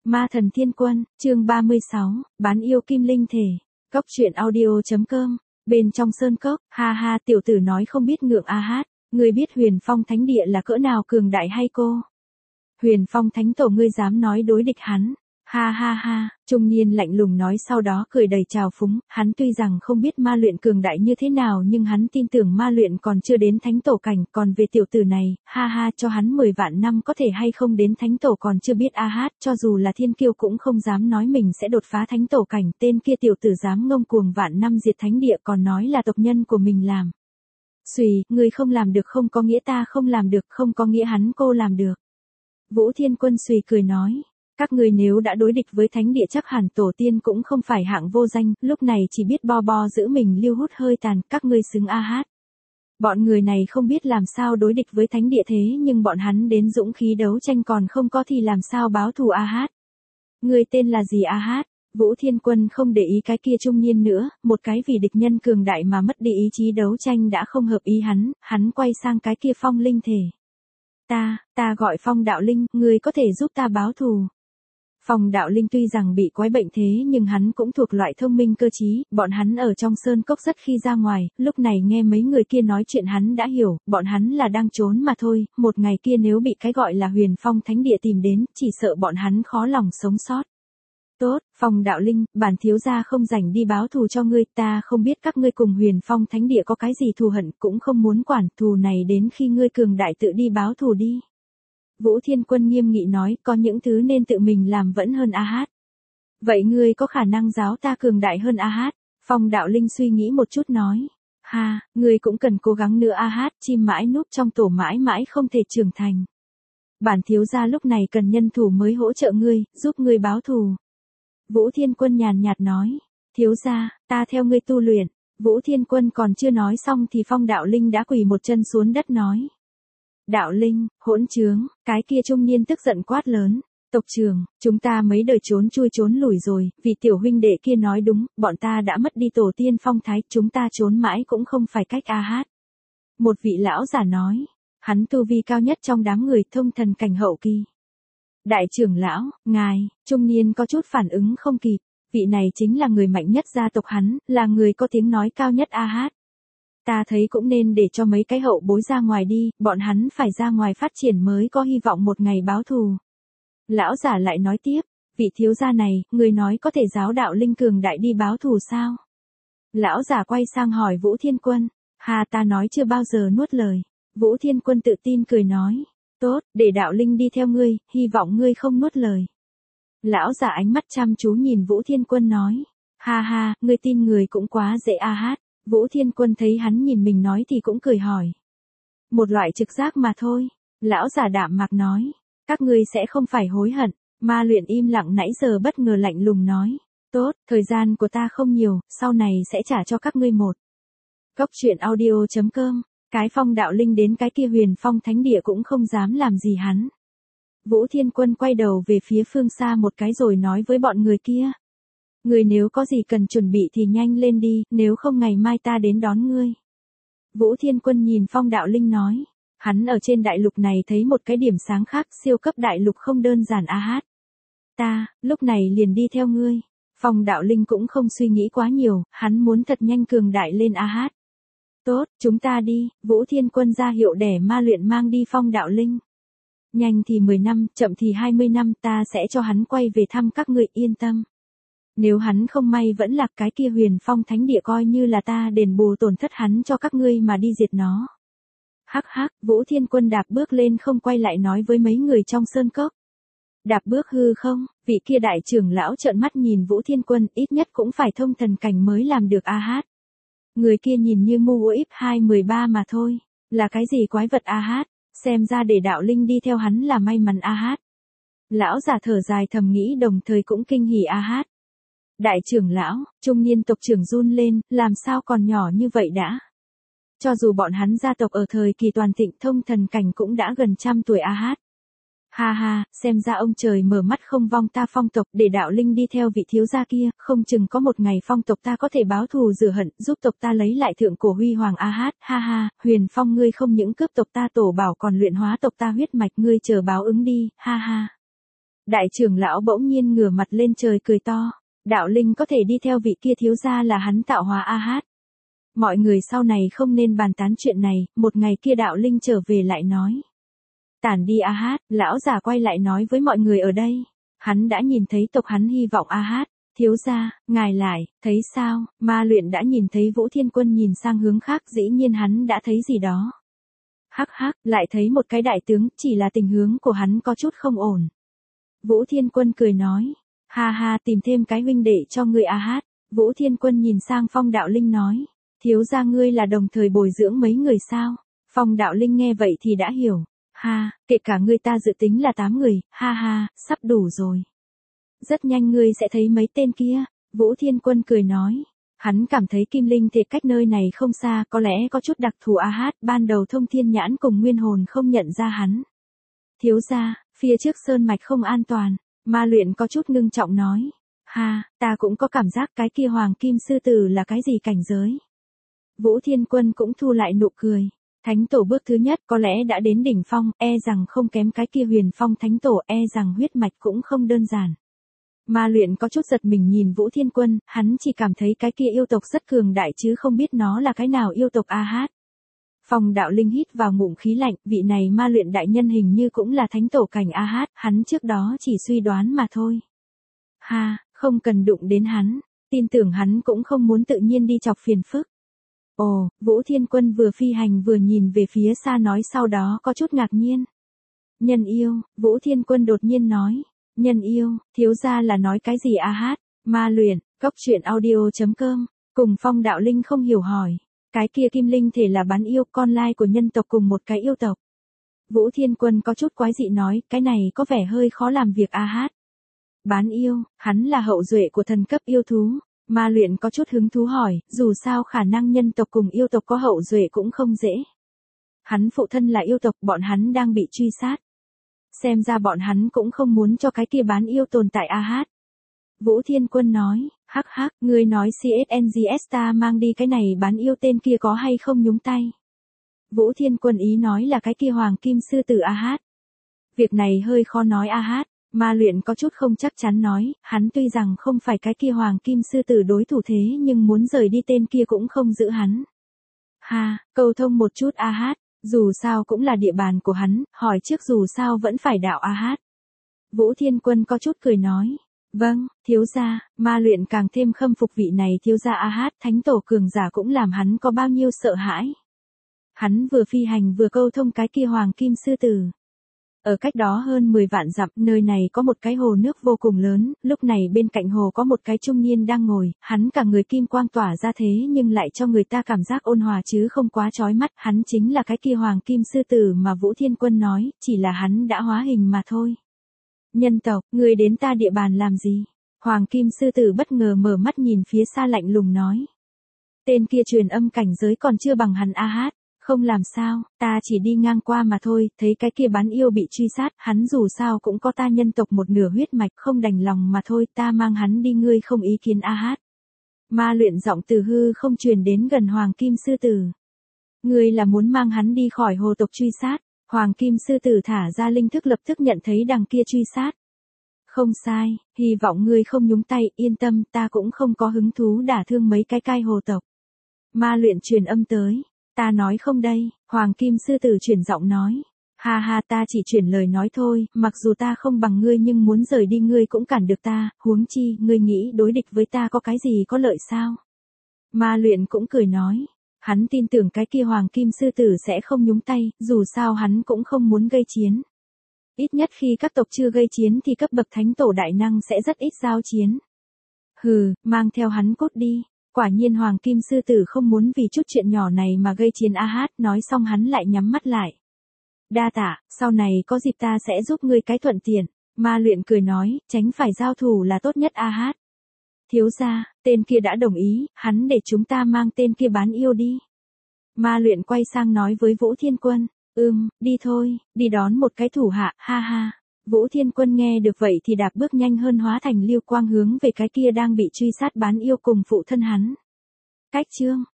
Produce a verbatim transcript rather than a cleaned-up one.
Ma thần thiên quân, chương ba mươi sáu, bán yêu kim linh thể. Cốc truyện audio.com. Bên trong sơn cốc, ha ha, tiểu tử nói không biết ngượng a hát, ngươi biết Huyền Phong Thánh Địa là cỡ nào cường đại hay cô? Huyền Phong Thánh Tổ ngươi dám nói đối địch hắn? Ha ha ha, trung niên lạnh lùng nói, sau đó cười đầy trào phúng, hắn tuy rằng không biết ma luyện cường đại như thế nào nhưng hắn tin tưởng ma luyện còn chưa đến thánh tổ cảnh, còn về tiểu tử này, ha ha, cho hắn mười vạn năm có thể hay không đến thánh tổ còn chưa biết a hát, cho dù là thiên kiêu cũng không dám nói mình sẽ đột phá thánh tổ cảnh, tên kia tiểu tử dám ngông cuồng vạn năm diệt thánh địa còn nói là tộc nhân của mình làm. Xùy, người không làm được không có nghĩa ta không làm được, không có nghĩa hắn cô làm được. Vũ Thiên Quân xùy cười nói. Các ngươi nếu đã đối địch với thánh địa chắc hẳn tổ tiên cũng không phải hạng vô danh, lúc này chỉ biết bo bo giữ mình lưu hút hơi tàn, các ngươi xứng a hát. Bọn người này không biết làm sao đối địch với thánh địa thế nhưng bọn hắn đến dũng khí đấu tranh còn không có thì làm sao báo thù a hát. Người tên là gì a hát? Vũ Thiên Quân không để ý cái kia trung niên nữa, một cái vì địch nhân cường đại mà mất đi ý chí đấu tranh đã không hợp ý hắn, hắn quay sang cái kia Phong linh thể. Ta, ta gọi Phong đạo linh, ngươi có thể giúp ta báo thù. Phong đạo linh tuy rằng bị quái bệnh thế nhưng hắn cũng thuộc loại thông minh cơ trí, bọn hắn ở trong sơn cốc rất khi ra ngoài, lúc này nghe mấy người kia nói chuyện hắn đã hiểu, bọn hắn là đang trốn mà thôi, một ngày kia nếu bị cái gọi là Huyền Phong Thánh Địa tìm đến, chỉ sợ bọn hắn khó lòng sống sót. Tốt, Phong đạo linh, bản thiếu gia không rảnh đi báo thù cho ngươi, ta không biết các ngươi cùng Huyền Phong Thánh Địa có cái gì thù hận, cũng không muốn quản, thù này đến khi ngươi cường đại tự đi báo thù đi. Vũ Thiên Quân nghiêm nghị nói, có những thứ nên tự mình làm vẫn hơn a hát. Vậy ngươi có khả năng giáo ta cường đại hơn a hát? Phong đạo linh suy nghĩ một chút nói. Ha, ngươi cũng cần cố gắng nữa a hát, chim mãi núp trong tổ mãi mãi không thể trưởng thành. Bản thiếu gia lúc này cần nhân thủ mới hỗ trợ ngươi, giúp ngươi báo thù. Vũ Thiên Quân nhàn nhạt nói. Thiếu gia, ta theo ngươi tu luyện. Vũ Thiên Quân còn chưa nói xong thì Phong đạo linh đã quỳ một chân xuống đất nói. Đạo linh, hỗn trướng, cái kia trung niên tức giận quát lớn. Tộc trưởng, chúng ta mấy đời trốn chui trốn lủi rồi, vì tiểu huynh đệ kia nói đúng, bọn ta đã mất đi tổ tiên phong thái, chúng ta trốn mãi cũng không phải cách a hát. Một vị lão giả nói, hắn tu vi cao nhất trong đám người thông thần cảnh hậu kỳ. Đại trưởng lão, ngài, trung niên có chút phản ứng không kịp, vị này chính là người mạnh nhất gia tộc hắn, là người có tiếng nói cao nhất a hát. Ta thấy cũng nên để cho mấy cái hậu bối ra ngoài đi, bọn hắn phải ra ngoài phát triển mới có hy vọng một ngày báo thù. Lão giả lại nói tiếp, vị thiếu gia này, người nói có thể giáo đạo linh cường đại đi báo thù sao? Lão giả quay sang hỏi Vũ Thiên Quân, hà ta nói chưa bao giờ nuốt lời. Vũ Thiên Quân tự tin cười nói, tốt, để đạo linh đi theo ngươi, hy vọng ngươi không nuốt lời. Lão giả ánh mắt chăm chú nhìn Vũ Thiên Quân nói, ha ha, ngươi tin người cũng quá dễ a hát. Vũ Thiên Quân thấy hắn nhìn mình nói thì cũng cười hỏi. Một loại trực giác mà thôi. Lão giả đạm mạc nói. Các ngươi sẽ không phải hối hận. Ma luyện im lặng nãy giờ bất ngờ lạnh lùng nói. Tốt, thời gian của ta không nhiều, sau này sẽ trả cho các ngươi một. Cốc truyện audio.com. Cái Phong đạo linh đến cái kia Huyền Phong Thánh Địa cũng không dám làm gì hắn. Vũ Thiên Quân quay đầu về phía phương xa một cái rồi nói với bọn người kia. Ngươi nếu có gì cần chuẩn bị thì nhanh lên đi, nếu không ngày mai ta đến đón ngươi. Vũ Thiên Quân nhìn Phong đạo linh nói. Hắn ở trên đại lục này thấy một cái điểm sáng khác, siêu cấp đại lục không đơn giản a hát. Ta, lúc này liền đi theo ngươi. Phong đạo linh cũng không suy nghĩ quá nhiều, hắn muốn thật nhanh cường đại lên a hát. Tốt, chúng ta đi, Vũ Thiên Quân ra hiệu để ma luyện mang đi Phong đạo linh. Nhanh thì mười năm, chậm thì hai mươi năm, ta sẽ cho hắn quay về thăm các ngươi, yên tâm. Nếu hắn không may vẫn lạc cái kia Huyền Phong Thánh Địa coi như là ta đền bù tổn thất hắn cho các ngươi mà đi diệt nó. Hắc hắc, Vũ Thiên Quân đạp bước lên không quay lại nói với mấy người trong sơn cốc. Đạp bước hư không, vị kia đại trưởng lão trợn mắt nhìn Vũ Thiên Quân, ít nhất cũng phải thông thần cảnh mới làm được a hát. Người kia nhìn như mu ít hai mười ba mà thôi, là cái gì quái vật a hát, xem ra để đạo linh đi theo hắn là may mắn a hát. Lão giả thở dài thầm nghĩ đồng thời cũng kinh hỉ a hát. Đại trưởng lão, trung niên tộc trưởng run lên, làm sao còn nhỏ như vậy đã? Cho dù bọn hắn gia tộc ở thời kỳ toàn thịnh thông thần cảnh cũng đã gần trăm tuổi a hát. Ha ha, xem ra ông trời mở mắt không vong ta Phong tộc, để đạo linh đi theo vị thiếu gia kia, không chừng có một ngày Phong tộc ta có thể báo thù rửa hận, giúp tộc ta lấy lại thượng cổ huy hoàng a hát. Ha ha, Huyền Phong ngươi không những cướp tộc ta tổ bảo còn luyện hóa tộc ta huyết mạch, ngươi chờ báo ứng đi, ha ha. Đại trưởng lão bỗng nhiên ngửa mặt lên trời cười to. Đạo linh có thể đi theo vị kia thiếu gia là hắn tạo hóa A Hát. Mọi người sau này không nên bàn tán chuyện này, một ngày kia đạo linh trở về lại nói. Tản đi A Hát, lão già quay lại nói với mọi người ở đây. Hắn đã nhìn thấy tộc hắn hy vọng A Hát. Thiếu gia, ngài lại, thấy sao, ma luyện đã nhìn thấy Vũ Thiên Quân nhìn sang hướng khác, dĩ nhiên hắn đã thấy gì đó. Hắc hắc, lại thấy một cái đại tướng, chỉ là tình hướng của hắn có chút không ổn. Vũ Thiên Quân cười nói, ha ha, tìm thêm cái huynh đệ cho ngươi A Hát. Vũ Thiên Quân nhìn sang Phong Đạo Linh nói, thiếu gia ngươi là đồng thời bồi dưỡng mấy người sao? Phong Đạo Linh nghe vậy thì đã hiểu, ha, kể cả ngươi ta dự tính là tám người, ha ha, sắp đủ rồi. Rất nhanh ngươi sẽ thấy mấy tên kia, Vũ Thiên Quân cười nói. Hắn cảm thấy Kim Linh Thể cách nơi này không xa, có lẽ có chút đặc thù A Hát, ban đầu Thông Thiên Nhãn cùng Nguyên Hồn không nhận ra hắn. Thiếu gia, phía trước sơn mạch không an toàn, ma luyện có chút ngưng trọng nói. Ha, ta cũng có cảm giác cái kia Hoàng Kim Sư Tử là cái gì cảnh giới. Vũ Thiên Quân cũng thu lại nụ cười. Thánh tổ bước thứ nhất có lẽ đã đến đỉnh phong, e rằng không kém cái kia Huyền Phong Thánh tổ, e rằng huyết mạch cũng không đơn giản. Ma luyện có chút giật mình nhìn Vũ Thiên Quân, hắn chỉ cảm thấy cái kia yêu tộc rất cường đại chứ không biết nó là cái nào yêu tộc A Hát. Phong Đạo Linh hít vào ngụm khí lạnh, vị này ma luyện đại nhân hình như cũng là thánh tổ cảnh A Hát, hắn trước đó chỉ suy đoán mà thôi. Ha, không cần đụng đến hắn, tin tưởng hắn cũng không muốn tự nhiên đi chọc phiền phức. Ồ, Vũ Thiên Quân vừa phi hành vừa nhìn về phía xa nói sau đó có chút ngạc nhiên. Nhân yêu, Vũ Thiên Quân đột nhiên nói. Nhân yêu, thiếu gia là nói cái gì A Hát? Ma luyện, cốc truyện audio chấm com, cùng Phong Đạo Linh không hiểu hỏi. Cái kia Kim Linh Thể là bán yêu, con lai của nhân tộc cùng một cái yêu tộc. Vũ Thiên Quân có chút quái dị nói, cái này có vẻ hơi khó làm việc A Hát. Bán yêu, hắn là hậu duệ của thần cấp yêu thú. Ma luyện có chút hứng thú hỏi, dù sao khả năng nhân tộc cùng yêu tộc có hậu duệ cũng không dễ. Hắn phụ thân là yêu tộc, bọn hắn đang bị truy sát. Xem ra bọn hắn cũng không muốn cho cái kia bán yêu tồn tại A Hát. Vũ Thiên Quân nói, hắc hắc, ngươi nói xê ét en giê ét ta mang đi cái này bán yêu tên kia có hay không nhúng tay. Vũ Thiên Quân ý nói là cái kia Hoàng Kim Sư Tử A Hát. Việc này hơi khó nói A Hát, ma luyện có chút không chắc chắn nói, hắn tuy rằng không phải cái kia Hoàng Kim Sư Tử đối thủ thế nhưng muốn rời đi tên kia cũng không giữ hắn. Ha, cầu thông một chút A Hát. Dù sao cũng là địa bàn của hắn, hỏi trước dù sao vẫn phải đạo A Hát. Vũ Thiên Quân có chút cười nói. Vâng, thiếu gia, ma luyện càng thêm khâm phục vị này thiếu gia A Hát, thánh tổ cường giả cũng làm hắn có bao nhiêu sợ hãi. Hắn vừa phi hành vừa câu thông cái kia Hoàng Kim Sư Tử. Ở cách đó hơn mười vạn dặm, nơi này có một cái hồ nước vô cùng lớn, lúc này bên cạnh hồ có một cái trung niên đang ngồi, hắn cả người kim quang tỏa ra thế nhưng lại cho người ta cảm giác ôn hòa chứ không quá chói mắt, hắn chính là cái kia Hoàng Kim Sư Tử mà Vũ Thiên Quân nói, chỉ là hắn đã hóa hình mà thôi. Nhân tộc, người đến ta địa bàn làm gì? Hoàng Kim Sư Tử bất ngờ mở mắt nhìn phía xa lạnh lùng nói. Tên kia truyền âm cảnh giới còn chưa bằng hắn A Hát. Không làm sao, ta chỉ đi ngang qua mà thôi, thấy cái kia bán yêu bị truy sát, hắn dù sao cũng có ta nhân tộc một nửa huyết mạch, không đành lòng mà thôi, ta mang hắn đi ngươi không ý kiến A Hát. Ma luyện giọng từ hư không truyền đến gần Hoàng Kim Sư Tử. Ngươi là muốn mang hắn đi khỏi hồ tộc truy sát, Hoàng Kim Sư Tử thả ra linh thức lập tức nhận thấy đằng kia truy sát. Không sai, hy vọng ngươi không nhúng tay, yên tâm, ta cũng không có hứng thú đả thương mấy cái cai hồ tộc. Ma luyện truyền âm tới. Ta nói không đây, Hoàng Kim Sư Tử chuyển giọng nói. Ha ha, ta chỉ chuyển lời nói thôi, mặc dù ta không bằng ngươi nhưng muốn rời đi ngươi cũng cản được ta, huống chi, ngươi nghĩ đối địch với ta có cái gì có lợi sao? Ma luyện cũng cười nói. Hắn tin tưởng cái kia Hoàng Kim Sư Tử sẽ không nhúng tay, dù sao hắn cũng không muốn gây chiến. Ít nhất khi các tộc chưa gây chiến thì cấp bậc thánh tổ đại năng sẽ rất ít giao chiến. Hừ, mang theo hắn cút đi. Quả nhiên Hoàng Kim Sư Tử không muốn vì chút chuyện nhỏ này mà gây chiến A Hát, nói xong hắn lại nhắm mắt lại. Đa tạ, sau này có dịp ta sẽ giúp ngươi cái thuận tiện. Ma luyện cười nói, tránh phải giao thủ là tốt nhất A Hát. Thiếu gia, tên kia đã đồng ý, hắn để chúng ta mang tên kia bán yêu đi. Ma luyện quay sang nói với Vũ Thiên Quân, ừm, đi thôi, đi đón một cái thủ hạ, ha ha. Vũ Thiên Quân nghe được vậy thì đạp bước nhanh hơn hóa thành lưu quang hướng về cái kia đang bị truy sát bán yêu cùng phụ thân hắn. Cách chương